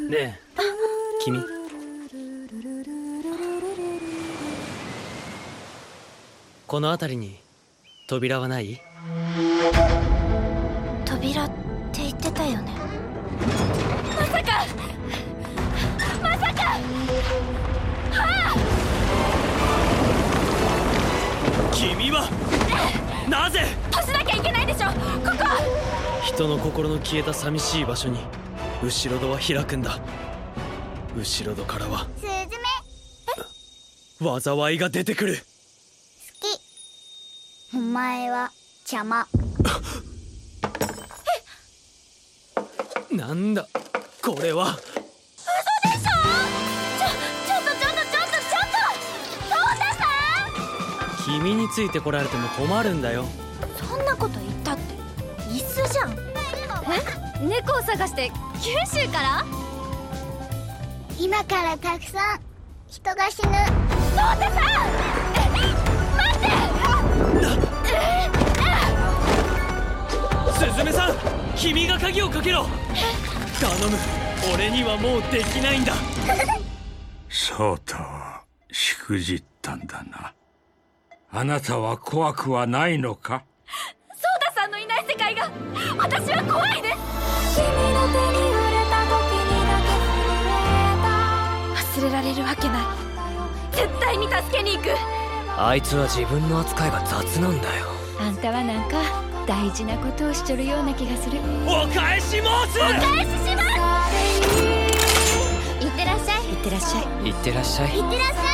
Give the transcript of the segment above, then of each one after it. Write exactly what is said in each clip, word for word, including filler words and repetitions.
ねえ、君。この辺りに扉はない？ 扉って言ってたよね。まさかまさかはあ！ 君はなぜ？ 閉じなきゃいけないでしょ、ここ。 人の心の消えた寂しい場所に後ろ戸は開くんだ。後ろ戸からはスズメ。 災いが出てくる。 好き。お前は邪魔。 なんだこれは。 嘘でしょ。ちょちょっとちょっとちょっとちょっとトータさん。 君についてこられても困るんだよ。 そんなこと言ったって椅子じゃん。え、猫を探して九州から？ 今からたくさん人が死ぬ。 トータさん、待って。 スズメさん、君が鍵をかけろ。頼む、俺にはもうできないんだ。 そうとはしくじったんだな。あなたは怖くはないのか？ ソーダさんのいない世界が私は怖いです。忘れられるわけない。絶対に助けに行く。 あいつは自分の扱いが雑なんだよ。 あんたはなんか大事なことをしちょるような気がする。 お返し申す。 お返しします。 いってらっしゃい。いってらっしゃい。 いってらっしゃい。 いってらっしゃい。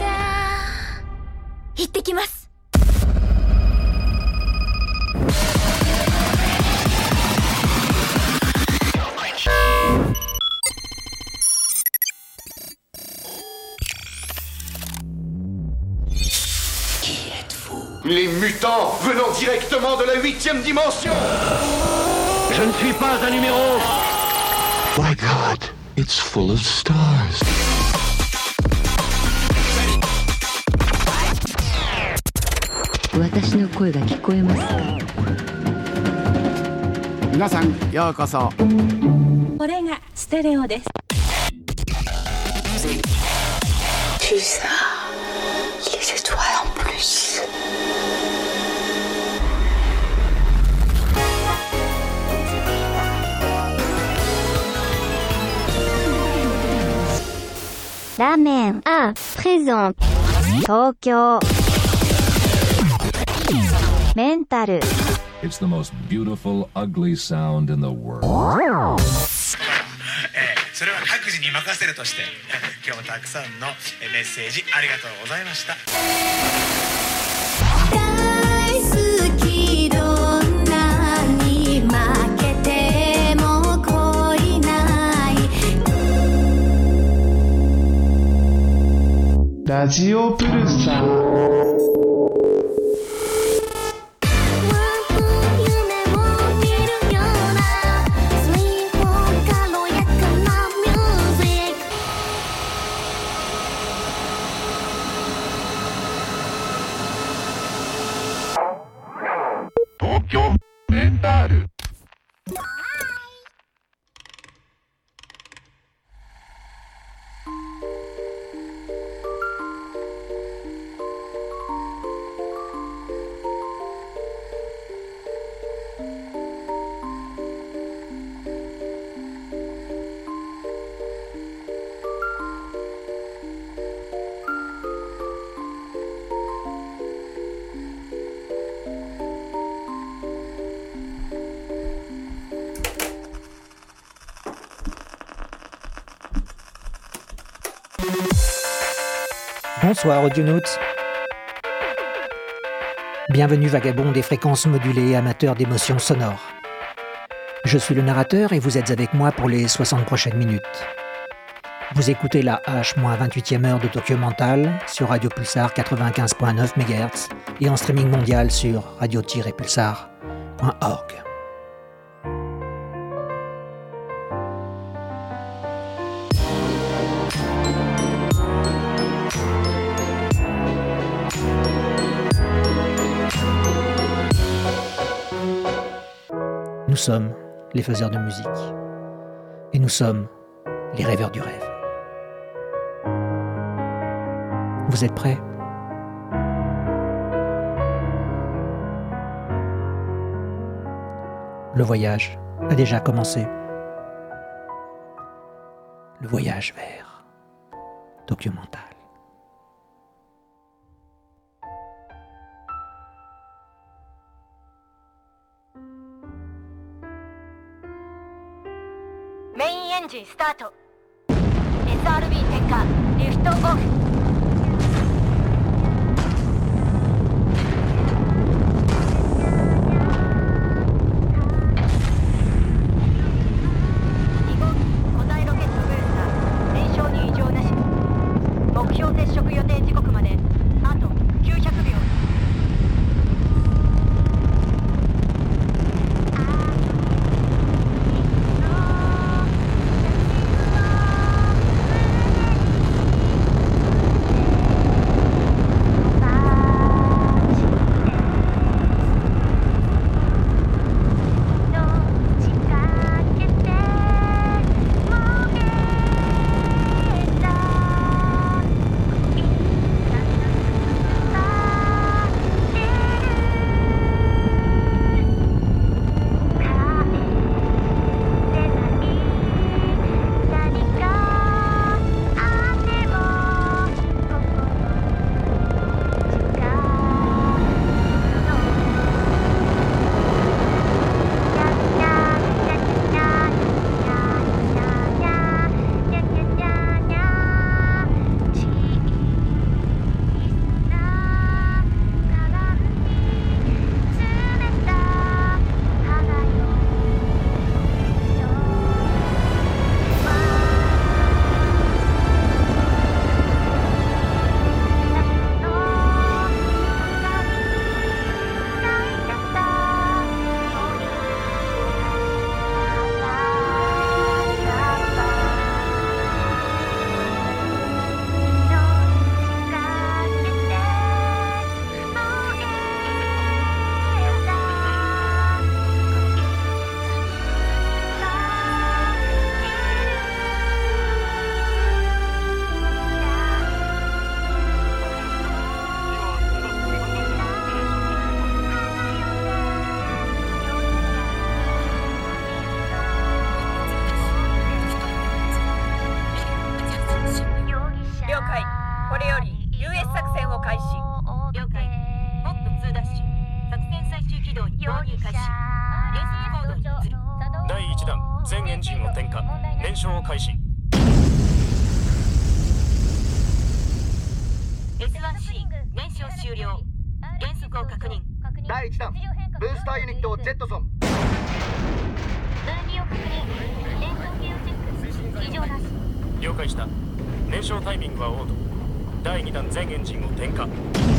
行ってきます。 Les mutants venant directement de la huitième dimension. Je ne suis pas un numéro. My God, it's full of stars. 私の声が聞こえますか？ 皆さんようこそ。 これがステレオです。 Tu sais, les étoiles en plus. Ramen A présente Tokyo Mental. It's the most beautiful, ugly sound in the world. それは各自に任せるとして、今日もたくさんのメッセージありがとうございました。 大好きどんなに負けても恋ないラジオプルサー。 Bonsoir Audionauts. Bienvenue vagabonds des fréquences modulées et amateurs d'émotions sonores. Je suis le narrateur et vous êtes avec moi pour les soixante prochaines minutes. Vous écoutez la H vingt-huitième heure de Tokyo Mental sur Radio Pulsar quatre-vingt-quinze virgule neuf mégahertz et en streaming mondial sur radio tiret pulsar point org. Nous sommes les faiseurs de musique. Et nous sommes les rêveurs du rêve. Vous êtes prêts ? Le voyage a déjà commencé. Le voyage vers Tokyo Mental. Main engine start. S R B 点火。リフトオフ。目標接触予定時刻まであときゅうひゃくびょう。 全エンジンを点火。燃焼開始。 エスワンシー 燃焼終了。減速を確認。 だいいちだんブースターユニットジェットソン。 分離を確認。燃焼系をチェック。異常なし。 了解した。燃焼タイミングはオート。だいにだん全エンジンを点火。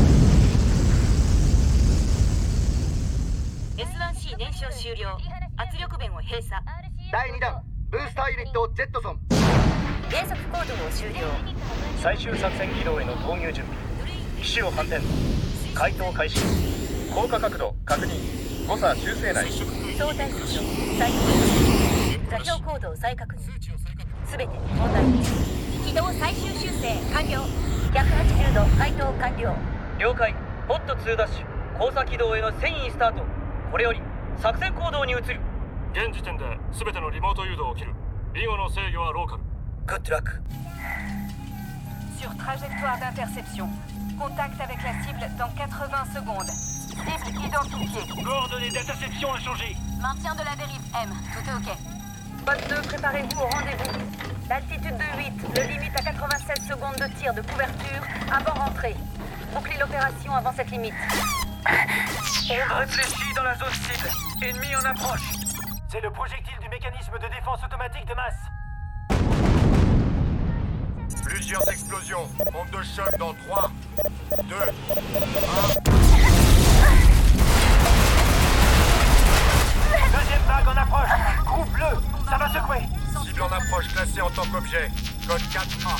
エスワンシー 燃焼終了。圧力弁を閉鎖。 だいにだんブースターユニットジェットソン。 減速行動を終了。 最終作戦軌道への投入準備。機種を反転。回答開始。降下角度確認。誤差修正内。 相対速度再確認。座標高度再確認。すべて問題です。軌道最終修正完了。ひゃくはちじゅうど回答完了。 了解。ポットツーダッシュ交差軌道への遷移スタート。これより作戦行動に移る。 現時点で全てのリモート誘導を切る。以後の制御はローカル。 グッドラック。 Sur trajectoire d'interception. Contact avec la cible dans quatre-vingts secondes. Cible identifiée. Coordonnées d'interception inchangées. Maintien de la dérive M. Tout est OK. Poste deux, préparez-vous au rendez-vous. L'altitude de huit, le limite à quatre-vingt-seize secondes de tir de couverture avant rentrée. Bouclez l'opération avant cette limite. On réfléchit dans la zone cible. Ennemi en approche. C'est le projectile du mécanisme de défense automatique de masse. Plusieurs explosions. Onde de choc dans trois, deux, un. Deuxième vague en approche. Groupe bleu, ça va secouer. Cible en approche classée en tant qu'objet. Code quatre A.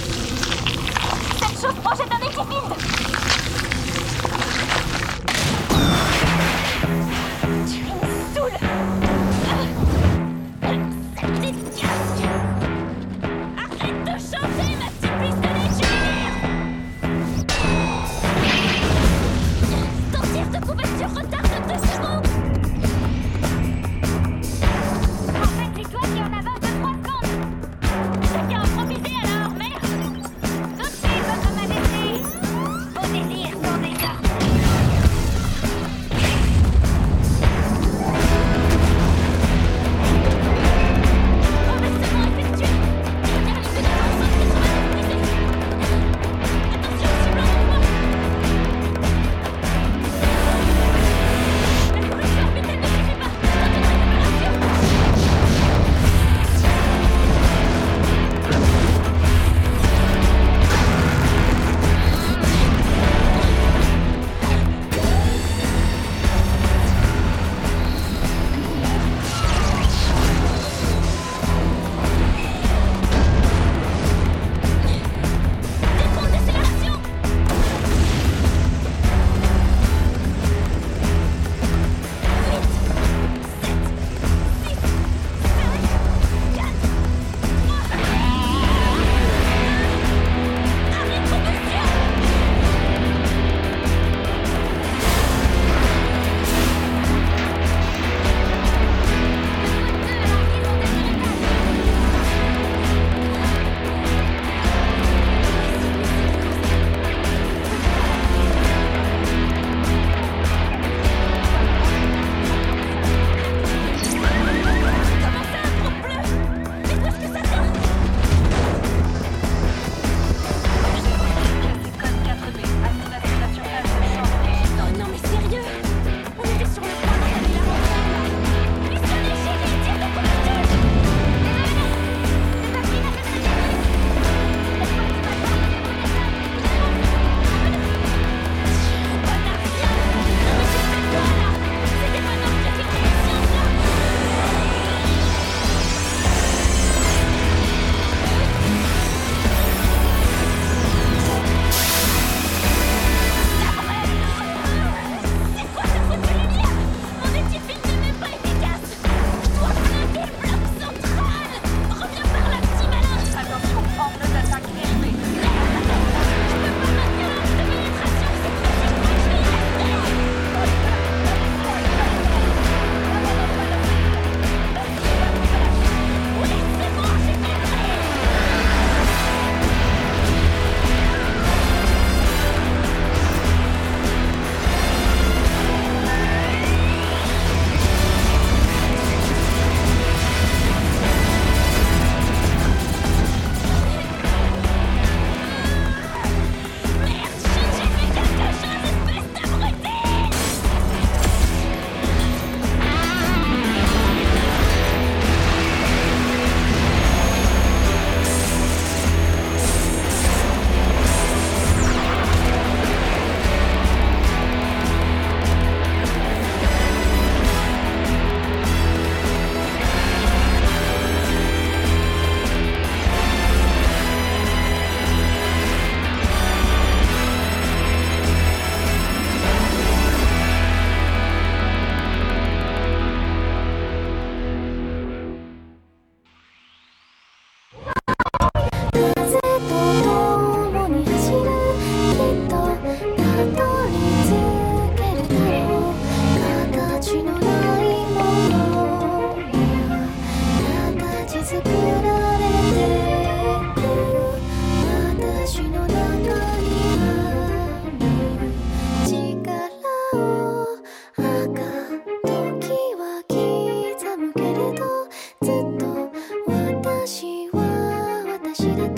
Cette chose projette un équipine.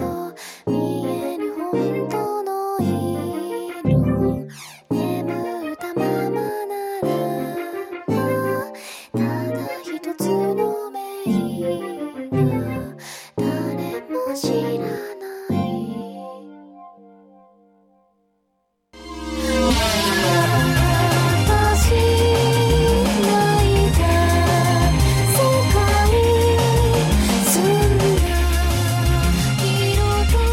と見えぬ本当の色眠ったままならばただ一つの名が誰も知らない私がいた世界澄んだ色と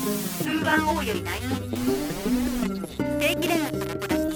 スーパーオーよりない定期連絡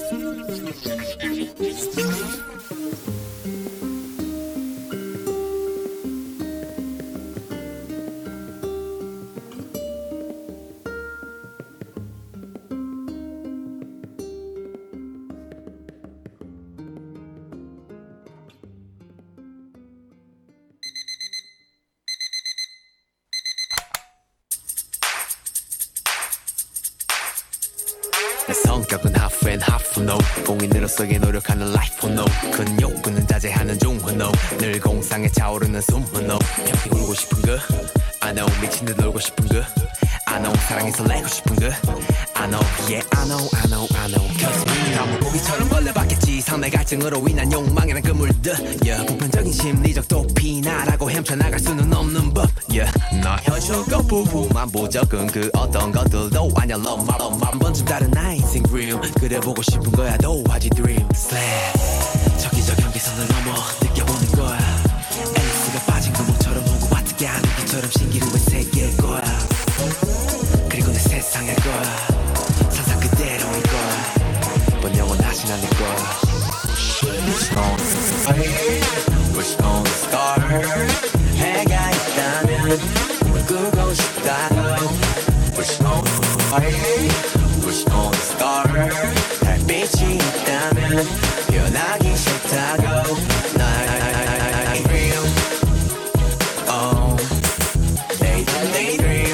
성격은 half and half no 공인으로서의 노력하는 life no 큰 욕구는 자제하는 중후 no 늘 공상에 차오르는 숨후 no 평생 울고 싶은 거 I know 미친 듯 놀고 싶은 거 I know 사랑에 설레고 싶은 거 I know yeah I know I know I know Cause 다 물고기처럼 걸려봤겠지 상대 갈증으로 인한 욕망이란 그물들 yeah 보편적인 심리적 도피나라고 헤쳐나갈 수는 없는 법 yeah 나 현실과 부부만 보적은 그 어떤 것들도 아냐 love my love my 한 번쯤 다른 나의 인생 real 그래 보고 싶은 거야 도화지 dream slap 저기저 경계선을 넘어 느껴보는 거야 앨리스가 빠진 구멍처럼 오고 왔게 하는 빛처럼 신기루의 세계일 거야 그리고 내 세상일 거야 상상 그대로일 거야 넌 영원하진 않을 거야 Wish on the fire Wish on the star 해가 있다면 꿈을 꾸고 싶다고 Wish on the fire Wish on the star 달빛이 있다면 변하기 싫다고 날 dream Oh they they dream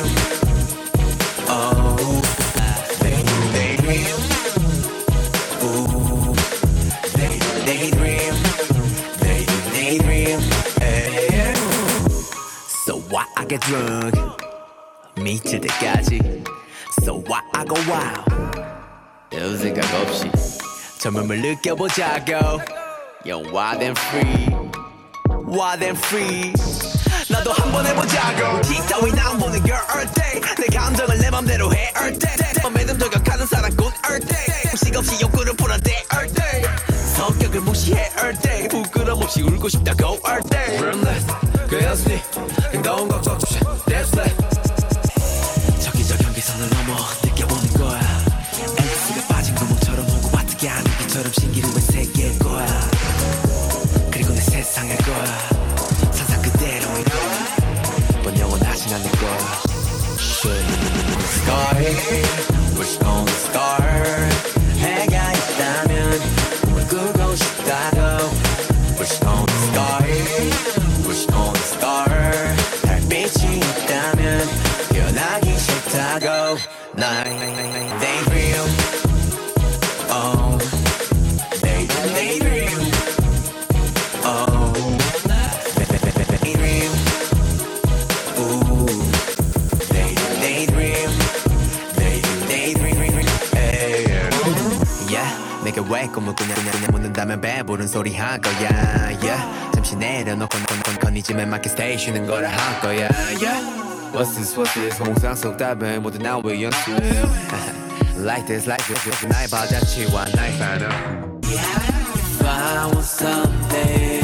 Oh they they dream Ooh they they dream they they dream hey. So why I get drunk 미칠 때까지 So why I go wild 별 생각 없이 젊음을 느껴보자고 Yo wild and free Wild and free 나도 한번 해보자고 틱 따윈 안 보는 girl all day 내 감정을 내 맘대로 해 all day 맘에는 저격하는 사랑꾼 all day 음식 없이 욕구를 풀어대 all day 성격을 무시해 all day 부끄럼 없이 울고 싶다고 all day Rumless 그였으니 행동은 걱정 없이 That's that 저기저 경계선을 넘어 느껴보는 거야 앨리스가 빠진 구멍처럼 오고 왔게 하는 빛처럼 신기루의 세계일 거야 그리고 내 세상일 거야 상상 그대로일 거야 넌 영원하진 않을 거야 Sky Wish on the star 해가 있다면 꿈을 꾸고 싶다고 Wish on the sky Wish on the star 달빛이 있다면 변하기 싫다고 날 They dream Oh They they dream Oh They dream Ooh They they dream They they dream hey. Yeah 내가 왜 꿈을 꾸냐 꾸냐 묻는다면 배부른 소리 할 거야 yeah 잠시 내려놓고 건이쯤에 맞게 stay 쉬는 거라 할 거야 yeah What's this, what's this 공상 속 답은 모두 나의 연습 Like this, like this 나의 바자치와 나의 반응 If I want something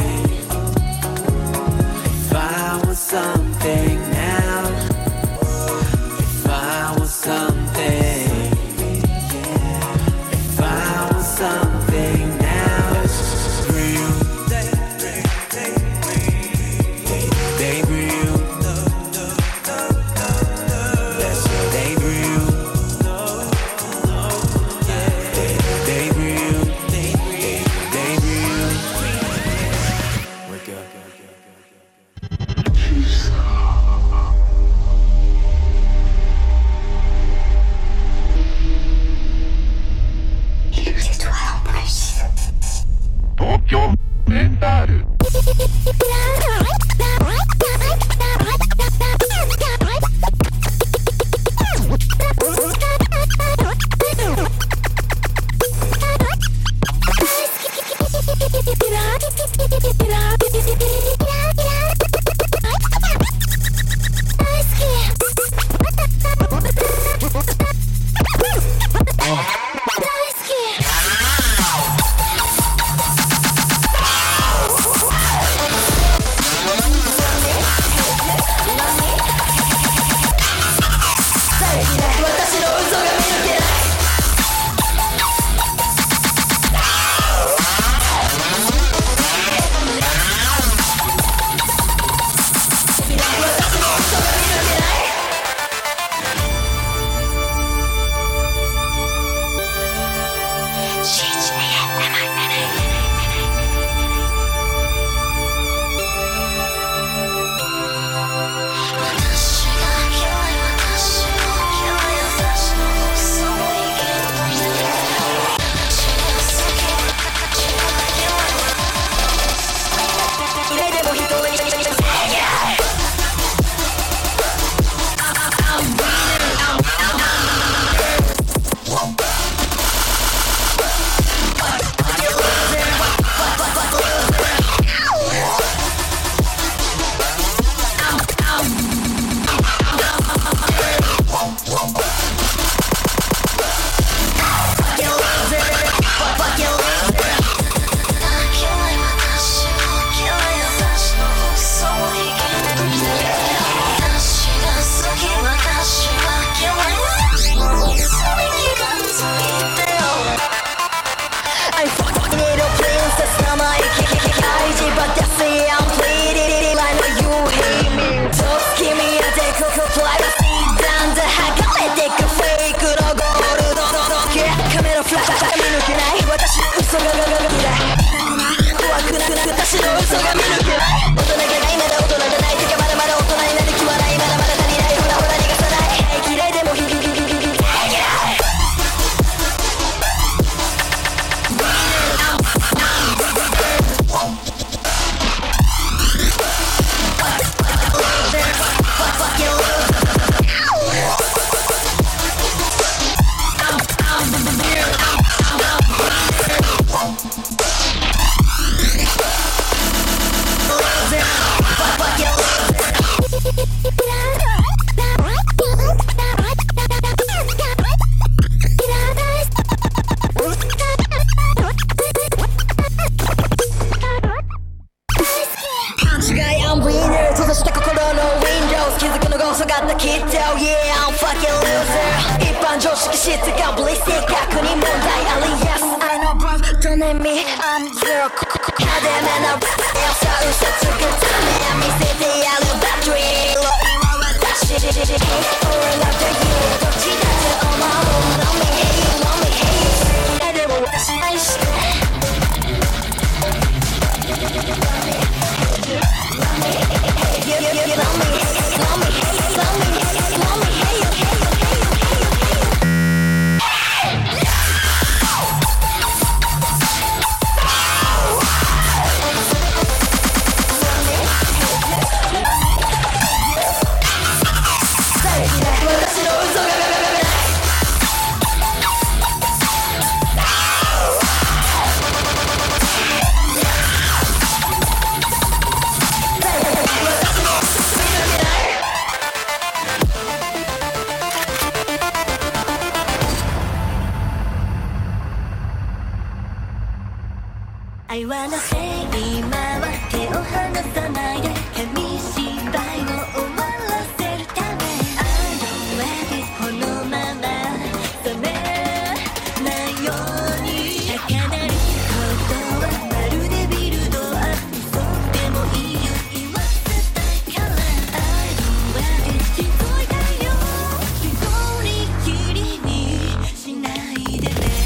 If I want something now If I want something If I want something now It's real They real のフラッシュが見抜けない私の嘘がががが嫌い怖くなくなく私の嘘が見抜けない大人げないまだ大人じゃないてかまだまだ大人になる気はないまだまだ足りないほらほら逃がさない嫌いでもヒヒヒヒヒヒ嫌い愛はなせ今は手を離さないで紙芝居を終わらせるため I don't let it このまま冷めないように高鳴ることはまるでビルドアップそうでもいいよ言わせたいから I don't let it 聞こえたよ一人きりにしないでね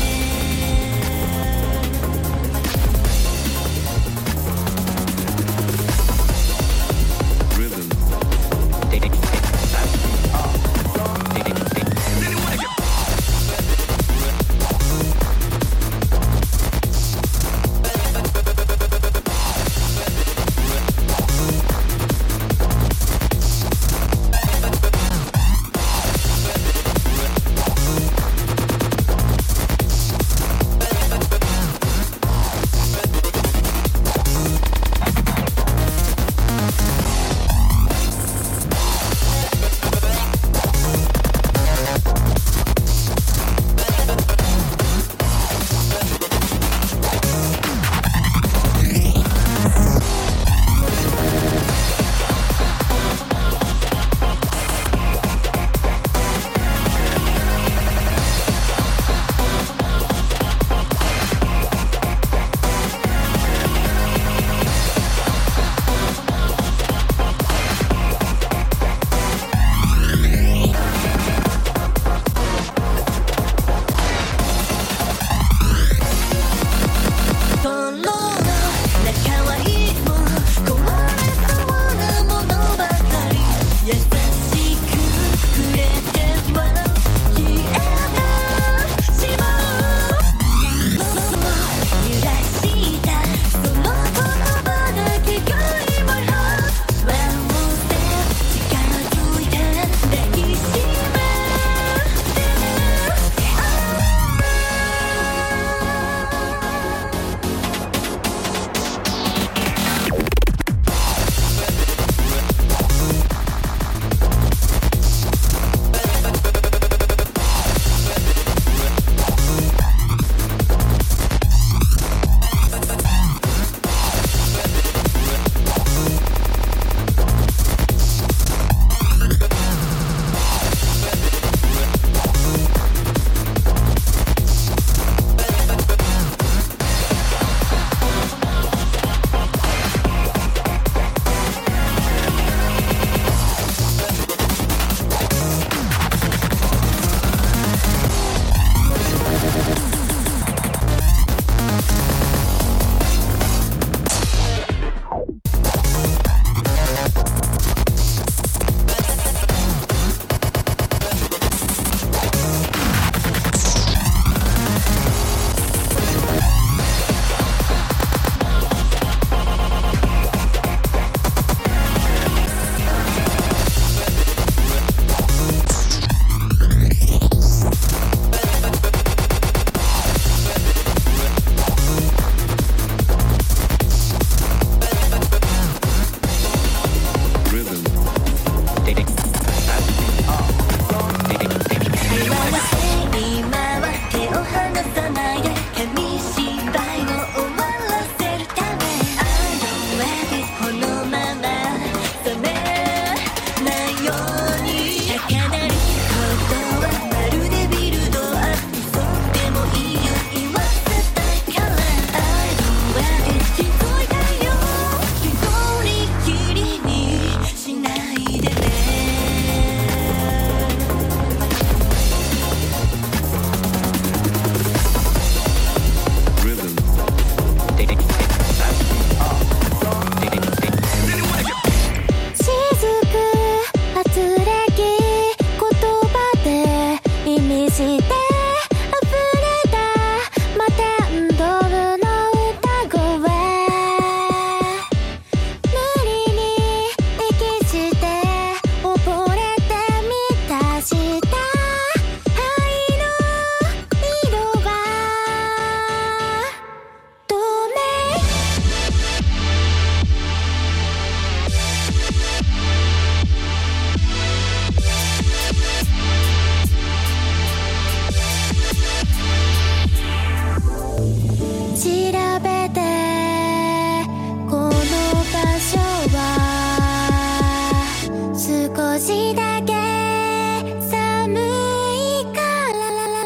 べてこの場所は少しだけ寒いから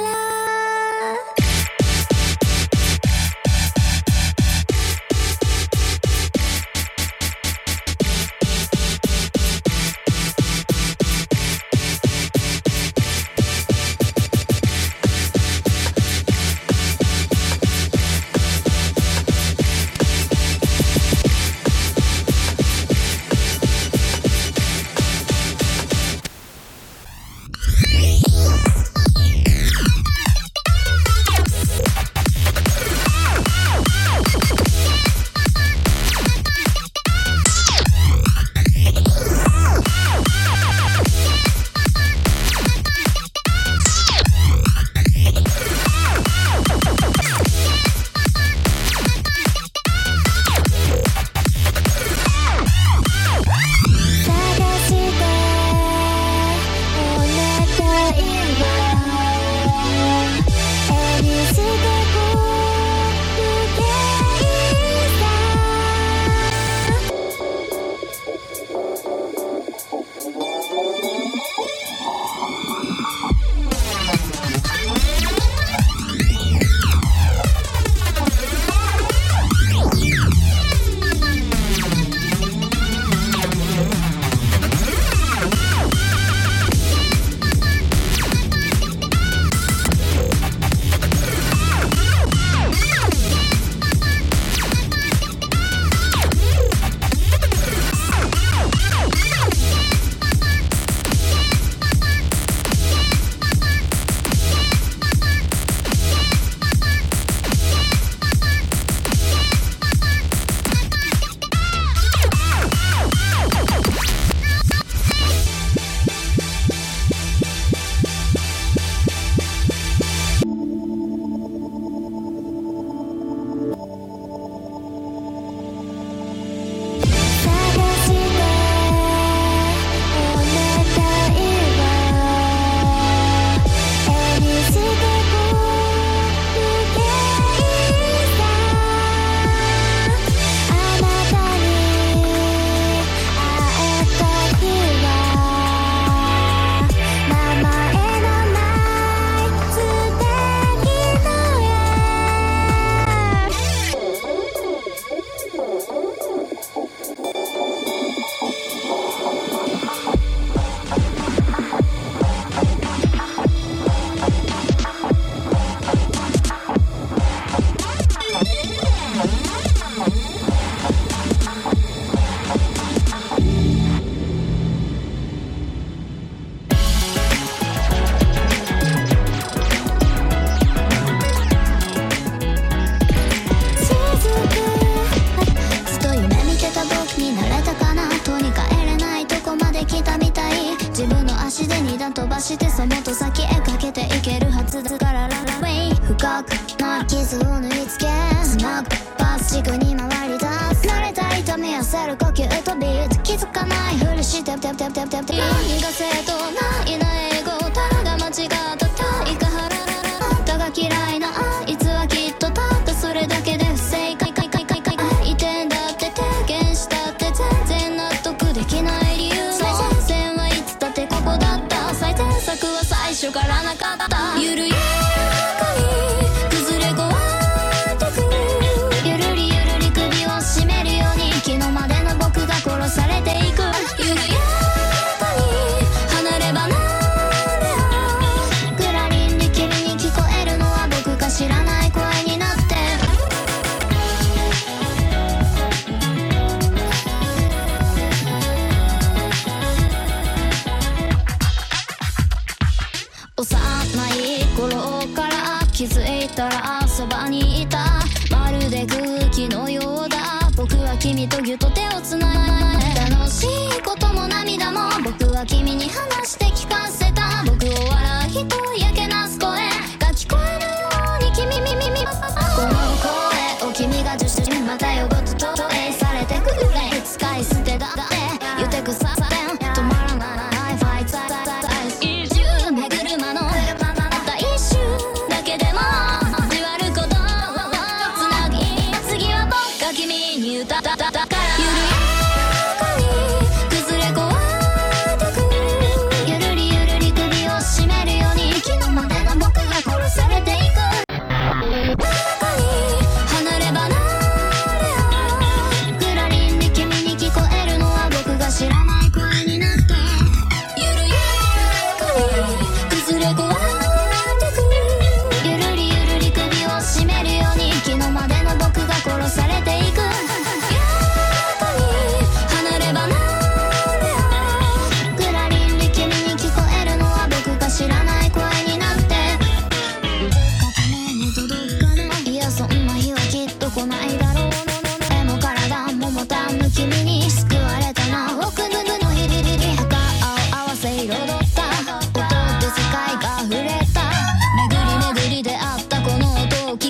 してそもっと先へかけていけるはずだからララウェイ深くな傷を縫い付けスナックパス軸に回り出す慣れた痛み痩せる呼吸とビート気づかないふりしてテプテプテプテプテ何が正当ないな英語ただ間違った対価払だが嫌いなあいつはきっとたったそれだけで不正解かいかいかいかい移転だって提言したって全然納得できない理由最前線はいつだってここだった最善策は最初からなかったゆるやかに崩れ壊ってくゆるりゆるり首を絞めるように昨日までの僕が殺されていくゆるやかに離れ離れグラリンに君に聞こえるのは僕が知らない声になって幼い頃から気づいたらそばにいたまるで空気のようだ僕は君とぎゅっと手をつないだ楽しいことも涙も僕は君に話して聞かせた僕を笑う人やけなす声が聞こえるように君耳耳この声を君が受信またよごと投影されてくるレイ使い捨てだって言ってくさせ止まらないファイト一周巡る間のたった一瞬だけでも味わること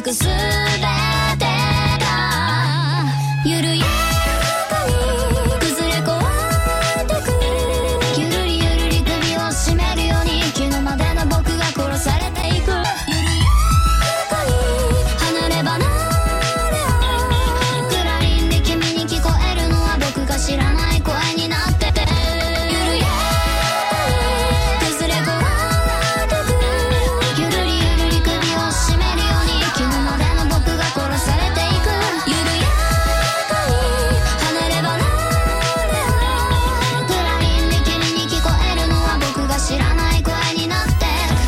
くすべてが緩やかに崩れ壊れてくゆるりゆるり首を絞めるように昨日までの僕が殺されていくゆるやかに離れ離れをクラリンで君に聞こえるのは僕が知らない声になっててゆるやかに崩れ壊れてくゆるりゆるり首を絞めるように昨日までの僕が殺されていくゆるやかに離れ離れをクラリンで君に聞こえるのは僕が知らない声になって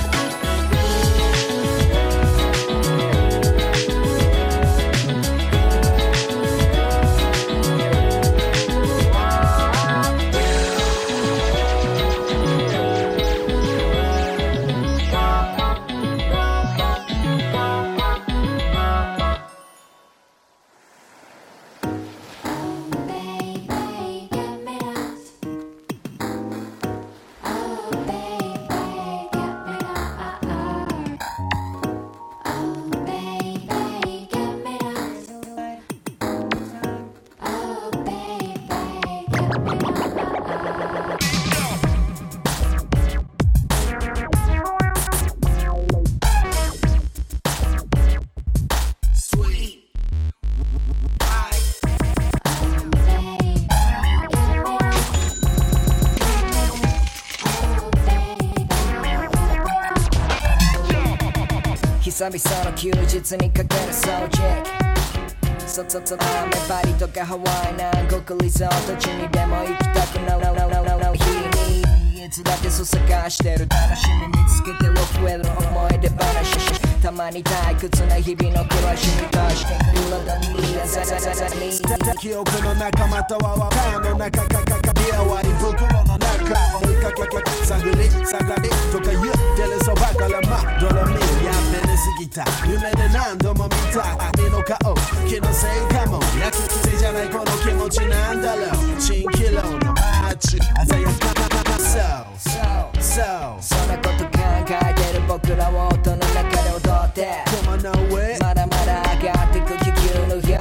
久々の休日にかけるソーチェックそそそ雨バリとかハワイ南国リゾート地にでも行きたくなる日にいつだってそう探してる楽しみ見つけてロックウェルの思い出話たまに退屈な日々の暮らしに対して彩りやささささに記憶の仲間とは輪の中かかかビア割り袋の中追いかけか探り探りとか言ってるそばからまどろみやめに過ぎた夢で何度も見た君の顔気のせいかも焼き付いじゃないこの気持ちなんだろう蜃気楼の街鮮やかな So, so, so そんなこと考えてる僕らを音の中で踊って Come on now way まだまだ上がってく気球の表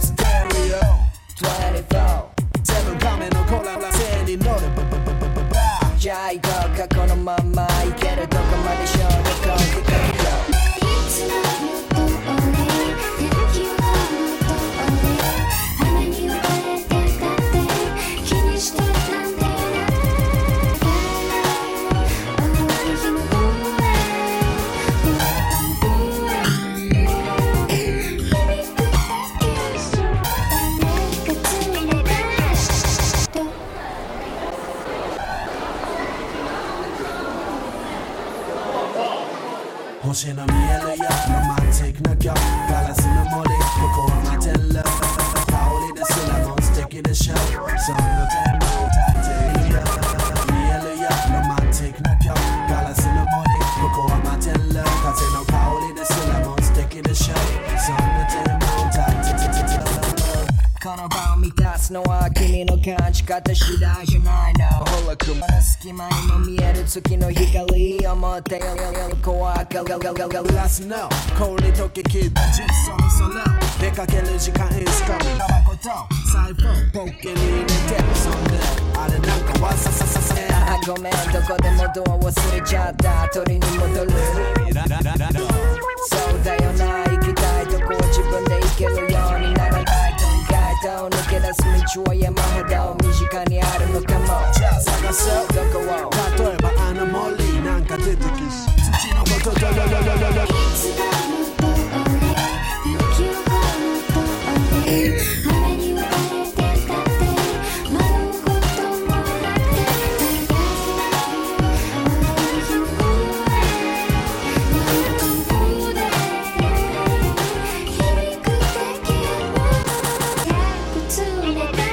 Stereo にじゅうよんセブンカメのコララ線に乗るババババババじゃあ行こうかこのまんま行けるどこまでしょうどこ行くか星の見えるよロマンチックな曲ガラスの森ここは待てる香りですらも素敵でしょそんなテーマを歌っていいよ見えるよロマンチックな曲ガラスの森ここは待てる風の香りですらも素敵でしょそんなテーマを歌っていいよこの場を満たすのは君の感じ方次第じゃないのほら雲の隙間にも見える月の光思ったより怖がガガガガガグラスの氷溶けきったジュースそろそろ出かける時間イスカムタバコと財布ポッケに入れてそんであれなんかわささささあごめんどこでもドア忘れちゃった取りに戻るそうだよな行きたいとこは自分で行けるようにならないと意外と抜け出す道は山ほど身近にあるのかもじゃあ探そうどこを例えばあの森なんか出てき土のことドロロロロロいつだもと俺雪をこのと俺雨に打たれてたって迷うこともなくてただあの日の声何度もで響くだけは靴入れて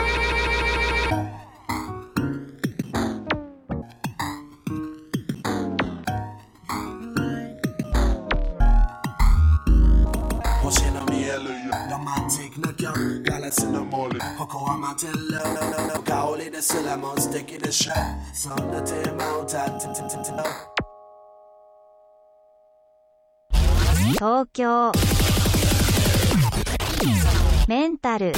星の見えるよロマンチックな曲ガラスの森ここは待てる香りですらも素敵でしょそんなテーマを歌ってててて東京メンタル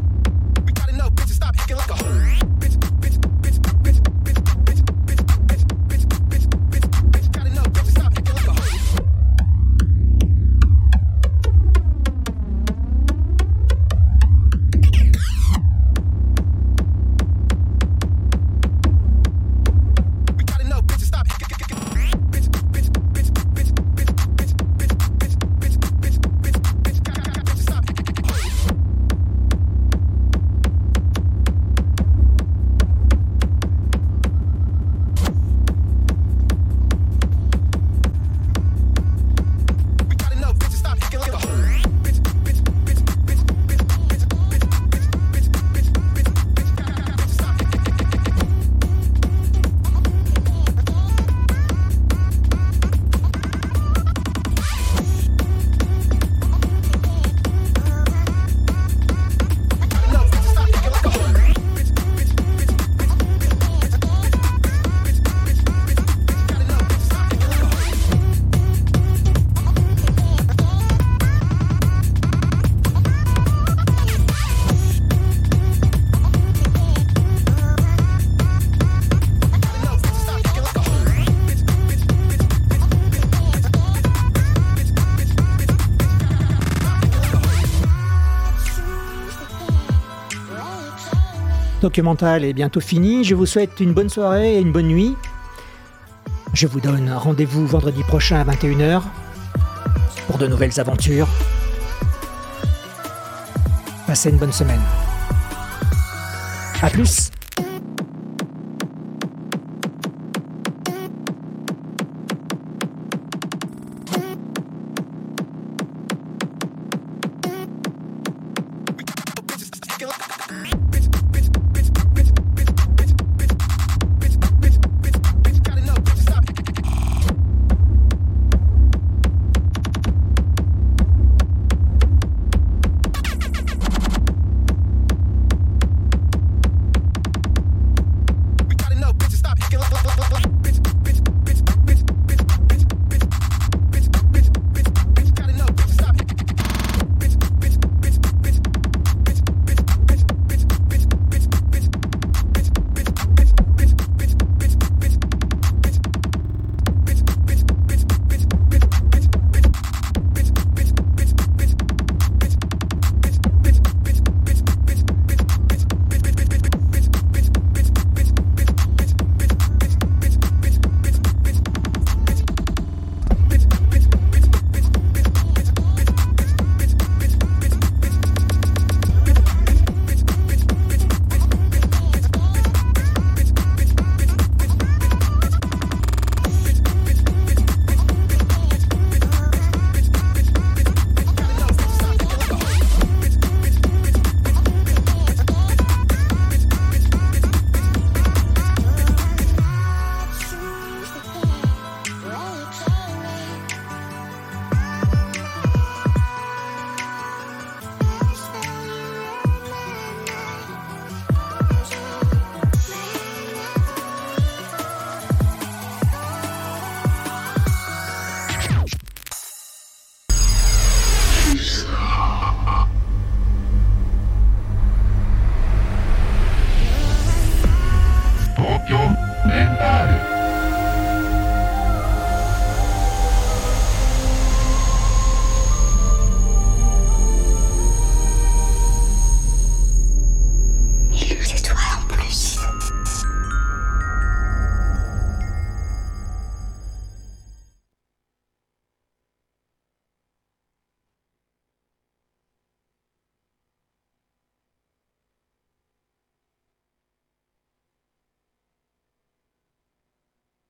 Bitch, bitch, bitch, bitch, bitch, bitch, bitch, bitch, bitch, bitch, bitch, bitch, documentale est bientôt finie. Je vous souhaite une bonne soirée et une bonne nuit. Je vous donne rendez-vous vendredi prochain à vingt et une heures pour de nouvelles aventures. Passez une bonne semaine. A plus!